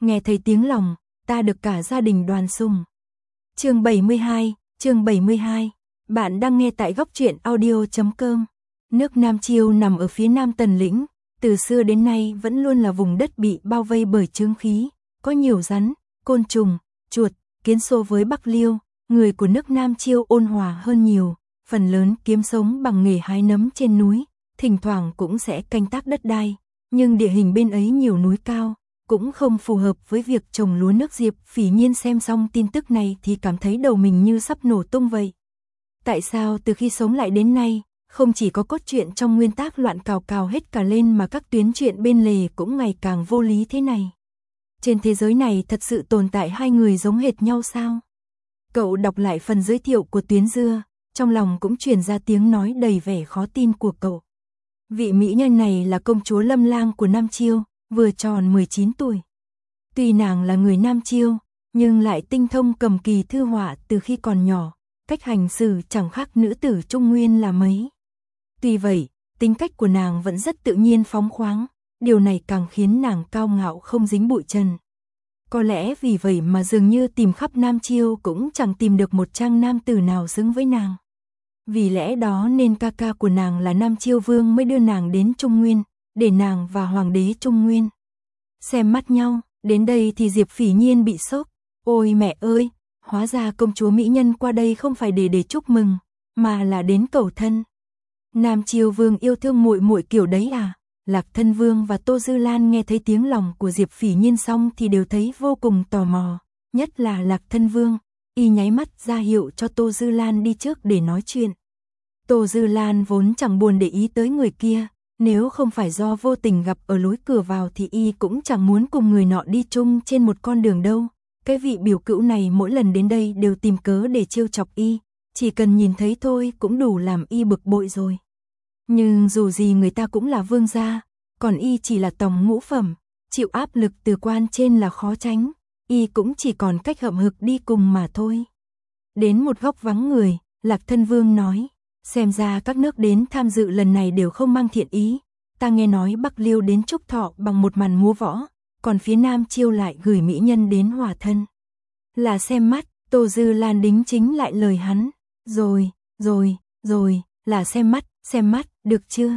nghe thấy tiếng lòng, ta được cả gia đình đoàn sùng. Chương 72, bạn đang nghe tại góc truyện audio.com. Nước Nam Chiêu nằm ở phía nam Tần Lĩnh, từ xưa đến nay vẫn luôn là vùng đất bị bao vây bởi chướng khí, có nhiều rắn, côn trùng, chuột, kiến so với Bắc Liêu, người của nước Nam Chiêu ôn hòa hơn nhiều, phần lớn kiếm sống bằng nghề hái nấm trên núi, thỉnh thoảng cũng sẽ canh tác đất đai, nhưng địa hình bên ấy nhiều núi cao, cũng không phù hợp với việc trồng lúa nước. Diệp Phỉ Nhiên xem xong tin tức này thì cảm thấy đầu mình như sắp nổ tung vậy. Tại sao từ khi sống lại đến nay, không chỉ có cốt truyện trong nguyên tác loạn cào cào hết cả lên mà các tuyến truyện bên lề cũng ngày càng vô lý thế này? Trên thế giới này thật sự tồn tại hai người giống hệt nhau sao? Cậu đọc lại phần giới thiệu của Tuyến Dưa, trong lòng cũng truyền ra tiếng nói đầy vẻ khó tin của cậu. Vị mỹ nhân này là công chúa Lâm Lang của Nam Chiêu, vừa tròn 19 tuổi. Tuy nàng là người Nam Chiêu, nhưng lại tinh thông cầm kỳ thư họa từ khi còn nhỏ, cách hành xử chẳng khác nữ tử Trung Nguyên là mấy. Tuy vậy, tính cách của nàng vẫn rất tự nhiên phóng khoáng, điều này càng khiến nàng cao ngạo không dính bụi trần. Có lẽ vì vậy mà dường như tìm khắp Nam Chiêu cũng chẳng tìm được một trang nam tử nào xứng với nàng. Vì lẽ đó nên ca ca của nàng là Nam Chiêu Vương mới đưa nàng đến Trung Nguyên, để nàng và Hoàng đế Trung Nguyên xem mắt nhau. Đến đây thì Diệp Phỉ Nhiên bị sốc. Ôi mẹ ơi, hóa ra công chúa mỹ nhân qua đây không phải để chúc mừng, mà là đến cầu thân. Nam Chiêu Vương yêu thương muội muội kiểu đấy à? Lạc Thân Vương và Tô Dư Lan nghe thấy tiếng lòng của Diệp Phỉ Nhiên xong thì đều thấy vô cùng tò mò, nhất là Lạc Thân Vương, y nháy mắt ra hiệu cho Tô Dư Lan đi trước để nói chuyện. Tô Dư Lan vốn chẳng buồn để ý tới người kia, nếu không phải do vô tình gặp ở lối cửa vào thì y cũng chẳng muốn cùng người nọ đi chung trên một con đường đâu. Cái vị biểu cữu này mỗi lần đến đây đều tìm cớ để trêu chọc y, chỉ cần nhìn thấy thôi cũng đủ làm y bực bội rồi. Nhưng dù gì người ta cũng là vương gia, còn y chỉ là tòng ngũ phẩm, chịu áp lực từ quan trên là khó tránh, y cũng chỉ còn cách hậm hực đi cùng mà thôi. Đến một góc vắng người, Lạc Thân Vương nói, xem ra các nước đến tham dự lần này đều không mang thiện ý, ta nghe nói Bắc Liêu đến chúc thọ bằng một màn múa võ, còn phía Nam Chiêu lại gửi mỹ nhân đến hòa thân. Là xem mắt, Tô Dư Lan đính chính lại lời hắn, rồi, là xem mắt, được chưa?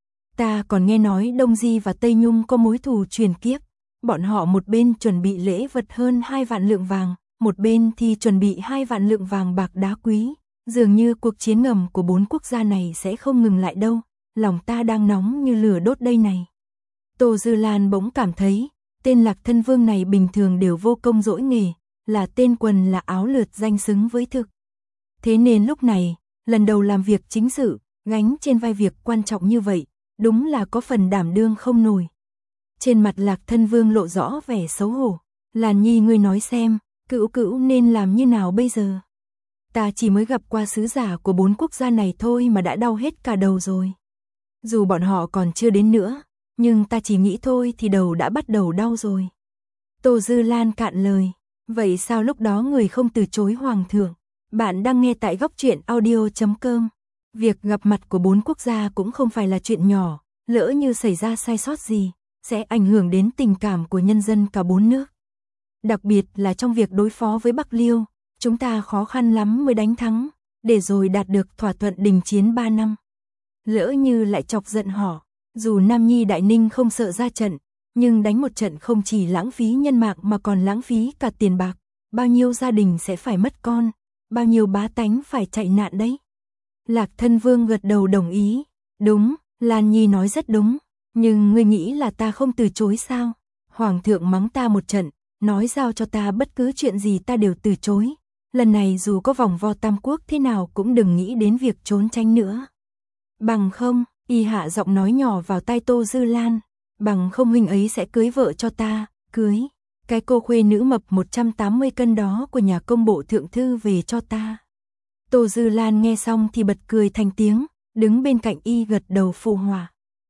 Ta còn nghe nói Đông Di và Tây Nhung có mối thù truyền kiếp, bọn họ một bên chuẩn bị lễ vật hơn 2 vạn lượng vàng, một bên thì chuẩn bị 2 vạn lượng vàng bạc đá quý, dường như cuộc chiến ngầm của 4 quốc gia này sẽ không ngừng lại đâu, lòng ta đang nóng như lửa đốt đây này. Tô Dư Lan bỗng cảm thấy, tên Lạc Thân Vương này bình thường đều vô công dỗi nghề, là tên quần là áo lượt danh xứng với thực. Thế nên lúc này, lần đầu làm việc chính sự, gánh trên vai việc quan trọng như vậy, đúng là có phần đảm đương không nổi. Trên mặt Lạc Thân Vương lộ rõ vẻ xấu hổ. Lan Nhi ngươi nói xem, cữu nên làm như nào bây giờ? Ta chỉ mới gặp qua sứ giả của 4 quốc gia này thôi mà đã đau hết cả đầu rồi. Dù bọn họ còn chưa đến nữa, nhưng ta chỉ nghĩ thôi thì đầu đã bắt đầu đau rồi. Tô Dư Lan cạn lời. Vậy sao lúc đó người không từ chối hoàng thượng? Bạn đang nghe tại góc truyện audio.com. Việc gặp mặt của 4 quốc gia cũng không phải là chuyện nhỏ, lỡ như xảy ra sai sót gì, sẽ ảnh hưởng đến tình cảm của nhân dân cả 4 nước. Đặc biệt là trong việc đối phó với Bắc Liêu, chúng ta khó khăn lắm mới đánh thắng, để rồi đạt được thỏa thuận đình chiến 3 năm. Lỡ như lại chọc giận họ, dù Nam Nhi Đại Ninh không sợ ra trận, nhưng đánh một trận không chỉ lãng phí nhân mạng mà còn lãng phí cả tiền bạc, bao nhiêu gia đình sẽ phải mất con, bao nhiêu bá tánh phải chạy nạn đấy. Lạc Thân Vương gật đầu đồng ý, đúng, Lan Nhi nói rất đúng, nhưng ngươi nghĩ là ta không từ chối sao? Hoàng thượng mắng ta một trận, nói giao cho ta bất cứ chuyện gì ta đều từ chối, lần này dù có vòng vo tam quốc thế nào cũng đừng nghĩ đến việc trốn tránh nữa. Bằng không, y hạ giọng nói nhỏ vào tai Tô Dư Lan, bằng không huynh ấy sẽ cưới vợ cho ta, cưới cái cô khuê nữ mập 180 cân đó của nhà công bộ thượng thư về cho ta. Tô Dư Lan nghe xong thì bật cười thành tiếng, đứng bên cạnh y gật đầu phụ họa.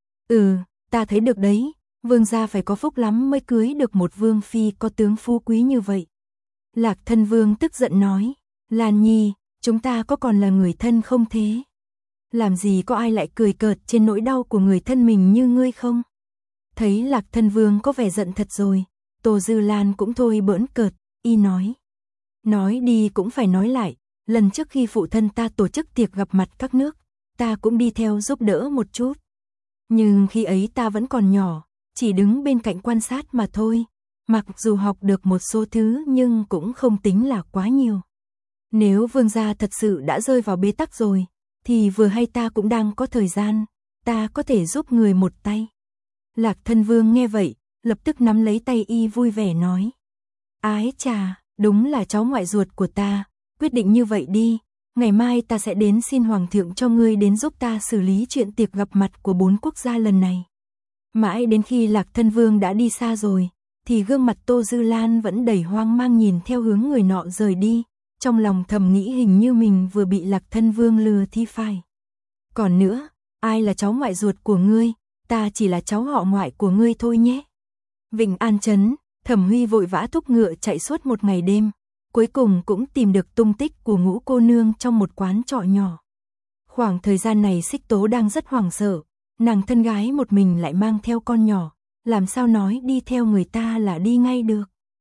Ta thấy được đấy, vương gia phải có phúc lắm mới cưới được một vương phi có tướng phú quý như vậy. Lạc Thân Vương tức giận nói, Lan Nhi, chúng ta có còn là người thân không thế? Làm gì có ai lại cười cợt trên nỗi đau của người thân mình như ngươi không? Thấy Lạc Thân Vương có vẻ giận thật rồi, Tô Dư Lan cũng thôi bỡn cợt, y nói. Nói đi cũng phải nói lại, lần trước khi phụ thân ta tổ chức tiệc gặp mặt các nước, ta cũng đi theo giúp đỡ một chút. Nhưng khi ấy ta vẫn còn nhỏ, chỉ đứng bên cạnh quan sát mà thôi, mặc dù học được một số thứ nhưng cũng không tính là quá nhiều. Nếu vương gia thật sự đã rơi vào bế tắc rồi, thì vừa hay ta cũng đang có thời gian, ta có thể giúp người một tay. Lạc Thân Vương nghe vậy, lập tức nắm lấy tay y vui vẻ nói. Ái chà, đúng là cháu ngoại ruột của ta, quyết định như vậy đi, ngày mai ta sẽ đến xin Hoàng thượng cho ngươi đến giúp ta xử lý chuyện tiệc gặp mặt của 4 quốc gia lần này. Mãi đến khi Lạc Thân Vương đã đi xa rồi, thì gương mặt Tô Dư Lan vẫn đầy hoang mang nhìn theo hướng người nọ rời đi, trong lòng thầm nghĩ hình như mình vừa bị Lạc Thân Vương lừa thì phải. Còn nữa, ai là cháu ngoại ruột của ngươi, ta chỉ là cháu họ ngoại của ngươi thôi nhé. Vịnh An Trấn, Thẩm Huy vội vã thúc ngựa chạy suốt một ngày đêm, cuối cùng cũng tìm được tung tích của Ngũ cô nương trong một quán trọ nhỏ. Khoảng thời gian này Xích Tố đang rất hoảng sợ, nàng thân gái một mình lại mang theo con nhỏ, làm sao nói đi theo người ta là đi ngay được.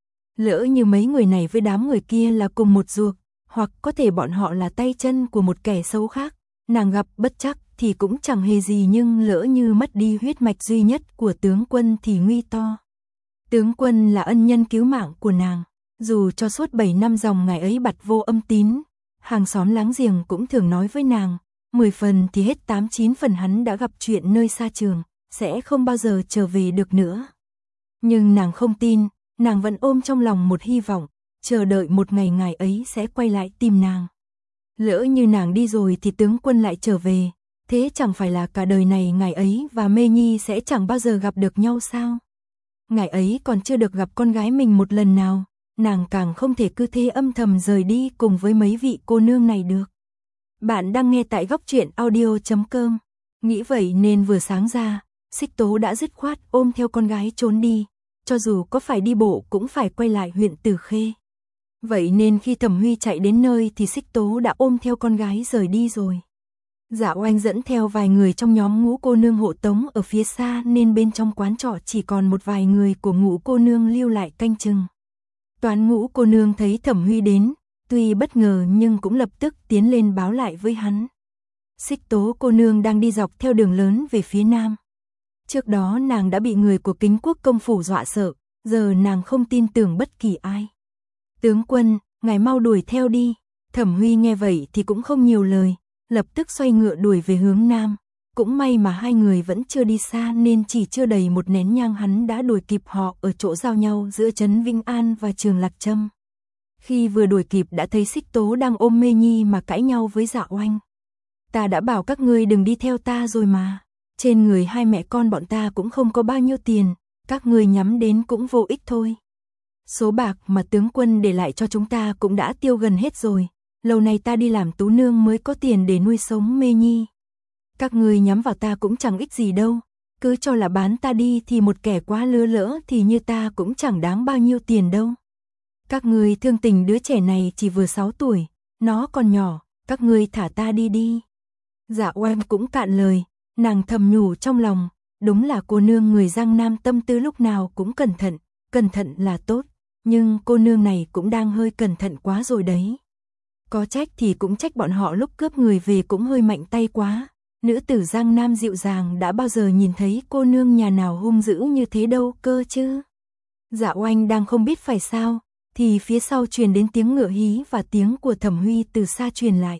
Lỡ như mấy người này với đám người kia là cùng một ruột, hoặc có thể bọn họ là tay chân của một kẻ xấu khác, nàng gặp bất trắc thì cũng chẳng hề gì, nhưng lỡ như mất đi huyết mạch duy nhất của tướng quân thì nguy to. Tướng quân là ân nhân cứu mạng của nàng, dù cho suốt 7 năm dòng ngày ấy bặt vô âm tín, hàng xóm láng giềng cũng thường nói với nàng, 10 phần thì hết 8-9 phần hắn đã gặp chuyện nơi xa trường, sẽ không bao giờ trở về được nữa. Nhưng nàng không tin, nàng vẫn ôm trong lòng một hy vọng, chờ đợi một ngày ngài ấy sẽ quay lại tìm nàng. Lỡ như nàng đi rồi thì tướng quân lại trở về, thế chẳng phải là cả đời này ngài ấy và Mê Nhi sẽ chẳng bao giờ gặp được nhau sao? Ngài ấy còn chưa được gặp con gái mình một lần nào, nàng càng không thể cứ thế âm thầm rời đi cùng với mấy vị cô nương này được. Bạn đang nghe tại góc truyện audio.com. Nghĩ vậy nên vừa sáng ra, Xích Tố đã dứt khoát ôm theo con gái trốn đi, cho dù có phải đi bộ cũng phải quay lại huyện Tử Khê. Vậy nên khi Thẩm Huy chạy đến nơi thì Xích Tố đã ôm theo con gái rời đi rồi. Dạ Oanh dẫn theo vài người trong nhóm Ngũ cô nương hộ tống ở phía xa, nên bên trong quán trọ chỉ còn một vài người của Ngũ cô nương lưu lại canh chừng. Toán Ngũ cô nương thấy Thẩm Huy đến, tuy bất ngờ nhưng cũng lập tức tiến lên báo lại với hắn. Xích Tố cô nương đang đi dọc theo đường lớn về phía nam. Trước đó nàng đã bị người của Kính Quốc công phủ dọa sợ, giờ nàng không tin tưởng bất kỳ ai. Tướng quân, ngài mau đuổi theo đi. Thẩm Huy nghe vậy thì cũng không nhiều lời, lập tức xoay ngựa đuổi về hướng nam. Cũng may mà hai người vẫn chưa đi xa nên chỉ chưa đầy một nén nhang hắn đã đuổi kịp họ ở chỗ giao nhau giữa trấn Vĩnh An và Trường Lạc Trâm. Khi vừa đuổi kịp đã thấy Xích Tố đang ôm Mê Nhi mà cãi nhau với Dạ Oanh. Ta đã bảo các ngươi đừng đi theo ta rồi mà. Trên người hai mẹ con bọn ta cũng không có bao nhiêu tiền, các ngươi nhắm đến cũng vô ích thôi. Số bạc mà tướng quân để lại cho chúng ta cũng đã tiêu gần hết rồi, lâu nay ta đi làm tú nương mới có tiền để nuôi sống Mê Nhi. Các ngươi nhắm vào ta cũng chẳng ích gì đâu, cứ cho là bán ta đi thì một kẻ quá lứa lỡ thì như ta cũng chẳng đáng bao nhiêu tiền đâu. Các ngươi thương tình đứa trẻ này chỉ vừa 6 tuổi, nó còn nhỏ, các ngươi thả ta đi đi. Dạ Oanh cũng cạn lời, nàng thầm nhủ trong lòng, đúng là cô nương người Giang Nam tâm tư lúc nào cũng cẩn thận là tốt, nhưng cô nương này cũng đang hơi cẩn thận quá rồi đấy. Có trách thì cũng trách bọn họ lúc cướp người về cũng hơi mạnh tay quá, nữ tử Giang Nam dịu dàng đã bao giờ nhìn thấy cô nương nhà nào hung dữ như thế đâu cơ chứ. Dạ Oanh đang không biết phải sao, thì phía sau truyền đến tiếng ngựa hí và tiếng của Thẩm Huy từ xa truyền lại.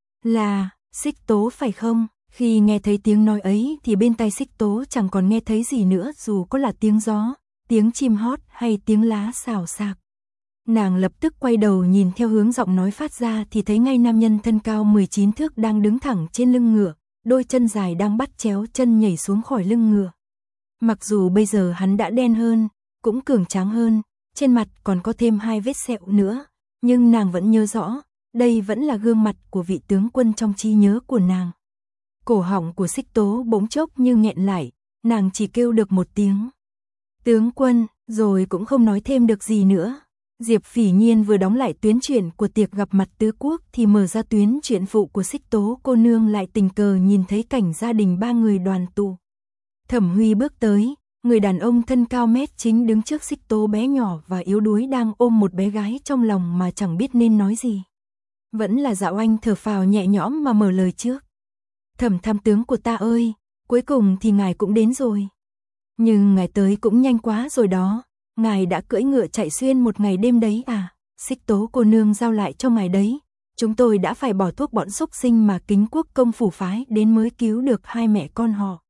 Là, Xích Tố phải không? Khi nghe thấy tiếng nói ấy thì bên tai Xích Tố chẳng còn nghe thấy gì nữa, dù có là tiếng gió, tiếng chim hót hay tiếng lá xào xạc. Nàng lập tức quay đầu nhìn theo hướng giọng nói phát ra thì thấy ngay nam nhân thân cao 19 thước đang đứng thẳng trên lưng ngựa, đôi chân dài đang bắt chéo chân nhảy xuống khỏi lưng ngựa. Mặc dù bây giờ hắn đã đen hơn, cũng cường tráng hơn, trên mặt còn có thêm 2 vết sẹo nữa, nhưng nàng vẫn nhớ rõ, đây vẫn là gương mặt của vị tướng quân trong trí nhớ của nàng. Cổ họng của Xích Tố bỗng chốc như nghẹn lại, nàng chỉ kêu được một tiếng. Tướng quân, rồi cũng không nói thêm được gì nữa. Diệp Phỉ Nhiên vừa đóng lại tuyến truyện của tiệc gặp mặt tứ quốc thì mở ra tuyến truyện phụ của Xích Tố cô nương lại tình cờ nhìn thấy cảnh gia đình 3 người đoàn tụ. Thẩm Huy bước tới, người đàn ông thân cao mét chính đứng trước Xích Tố bé nhỏ và yếu đuối đang ôm một bé gái trong lòng mà chẳng biết nên nói gì. Vẫn là Dạo Anh thở phào nhẹ nhõm mà mở lời trước. Thẩm tham tướng của ta ơi, cuối cùng thì ngài cũng đến rồi. Nhưng ngài tới cũng nhanh quá rồi đó, ngài đã cưỡi ngựa chạy xuyên một ngày đêm đấy à, Xích Tố cô nương giao lại cho ngài đấy. Chúng tôi đã phải bỏ thuốc bọn súc sinh mà Kính Quốc công phủ phái đến mới cứu được hai mẹ con họ.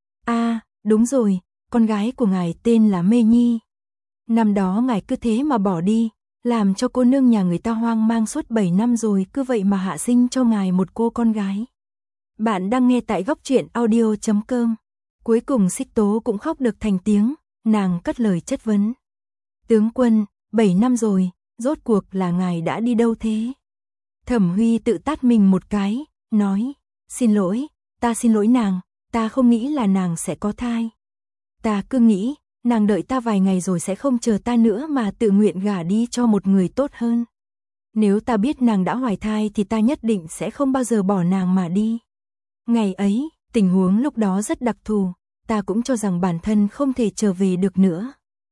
À, đúng rồi, con gái của ngài tên là Mê Nhi. Năm đó ngài cứ thế mà bỏ đi, làm cho cô nương nhà người ta hoang mang suốt 7 năm rồi, cứ vậy mà hạ sinh cho ngài một cô con gái. Bạn đang nghe tại góc truyện audio.com. Cuối cùng Xích Tố cũng khóc được thành tiếng, nàng cất lời chất vấn. Tướng quân, 7 năm rồi, rốt cuộc là ngài đã đi đâu thế? Thẩm Huy tự tát mình một cái, nói, xin lỗi, ta xin lỗi nàng, ta không nghĩ là nàng sẽ có thai. Ta cứ nghĩ, nàng đợi ta vài ngày rồi sẽ không chờ ta nữa mà tự nguyện gả đi cho một người tốt hơn. Nếu ta biết nàng đã hoài thai thì ta nhất định sẽ không bao giờ bỏ nàng mà đi. Ngày ấy, tình huống lúc đó rất đặc thù, ta cũng cho rằng bản thân không thể trở về được nữa.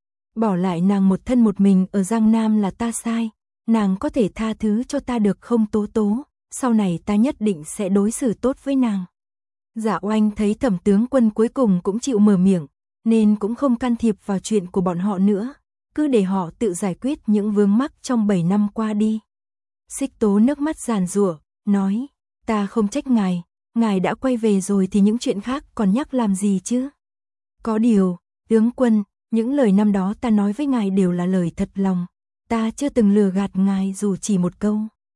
Bỏ lại nàng một thân một mình ở Giang Nam là ta sai, nàng có thể tha thứ cho ta được không Tố Tố, sau này ta nhất định sẽ đối xử tốt với nàng. Dạ Oanh thấy Thẩm tướng quân cuối cùng cũng chịu mở miệng, nên cũng không can thiệp vào chuyện của bọn họ nữa, cứ để họ tự giải quyết những vướng mắc trong 7 năm qua đi. Xích Tố nước mắt giàn giụa, nói, ta không trách ngài đã quay về rồi thì những chuyện khác còn nhắc làm gì chứ? Có điều, tướng quân, những lời năm đó ta nói với ngài đều là lời thật lòng, ta chưa từng lừa gạt ngài dù chỉ một câu.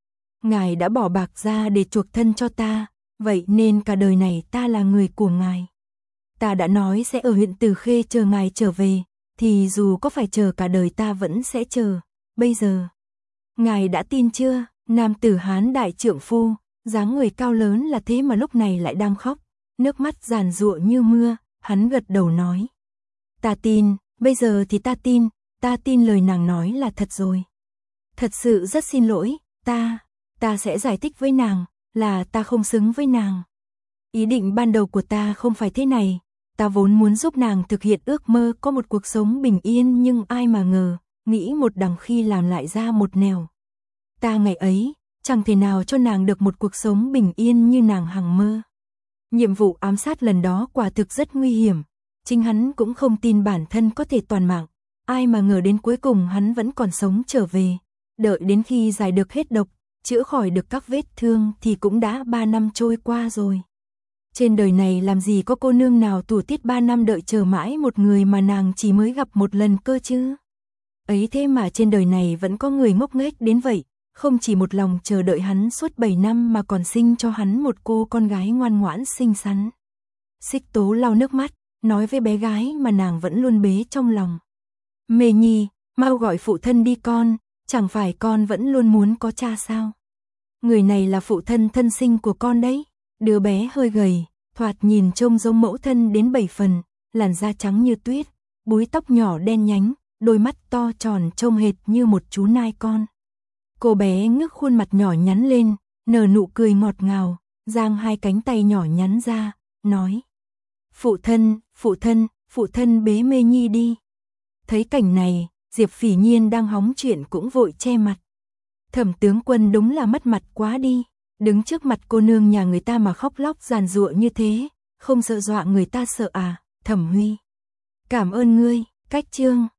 Ngài đã bỏ bạc ra để chuộc thân cho ta, vậy nên cả đời này ta là người của ngài. Ta đã nói sẽ ở huyện Từ Khê chờ ngài trở về, thì dù có phải chờ cả đời ta vẫn sẽ chờ. Bây giờ, ngài đã tin chưa? Nam tử Hán đại trượng phu, dáng người cao lớn là thế mà lúc này lại đang khóc, nước mắt giàn giụa như mưa, hắn gật đầu nói. Ta tin, bây giờ thì ta tin lời nàng nói là thật rồi. Thật sự rất xin lỗi, ta sẽ giải thích với nàng, là ta không xứng với nàng. Ý định ban đầu của ta không phải thế này, ta vốn muốn giúp nàng thực hiện ước mơ có một cuộc sống bình yên, nhưng ai mà ngờ, nghĩ một đằng khi làm lại ra một nẻo. Ta ngày ấy, chẳng thể nào cho nàng được một cuộc sống bình yên như nàng hằng mơ. Nhiệm vụ ám sát lần đó quả thực rất nguy hiểm, chính hắn cũng không tin bản thân có thể toàn mạng, ai mà ngờ đến cuối cùng hắn vẫn còn sống trở về, đợi đến khi giải được hết độc, chữa khỏi được các vết thương thì cũng đã 3 năm trôi qua rồi. Trên đời này làm gì có cô nương nào tủa tiết 3 năm đợi chờ mãi một người mà nàng chỉ mới gặp một lần cơ chứ. Ấy thế mà trên đời này vẫn có người ngốc nghếch đến vậy, không chỉ một lòng chờ đợi hắn suốt 7 năm mà còn sinh cho hắn một cô con gái ngoan ngoãn xinh xắn. Xích Tố lau nước mắt, nói với bé gái mà nàng vẫn luôn bế trong lòng. Mê Nhi, mau gọi phụ thân đi con, chẳng phải con vẫn luôn muốn có cha sao? Người này là phụ thân thân sinh của con đấy. Đứa bé hơi gầy, thoạt nhìn trông giống mẫu thân đến 7 phần, làn da trắng như tuyết, búi tóc nhỏ đen nhánh, đôi mắt to tròn trông hệt như một chú nai con. Cô bé ngước khuôn mặt nhỏ nhắn lên, nở nụ cười ngọt ngào, giang hai cánh tay nhỏ nhắn ra, nói. Phụ thân bế Mê Nhi đi. Thấy cảnh này, Diệp Phỉ Nhiên đang hóng chuyện cũng vội che mặt. Thẩm tướng quân đúng là mất mặt quá đi, đứng trước mặt cô nương nhà người ta mà khóc lóc giàn giụa như thế, không sợ dọa người ta sợ à, Thẩm Huy. Cảm ơn ngươi, cách chương.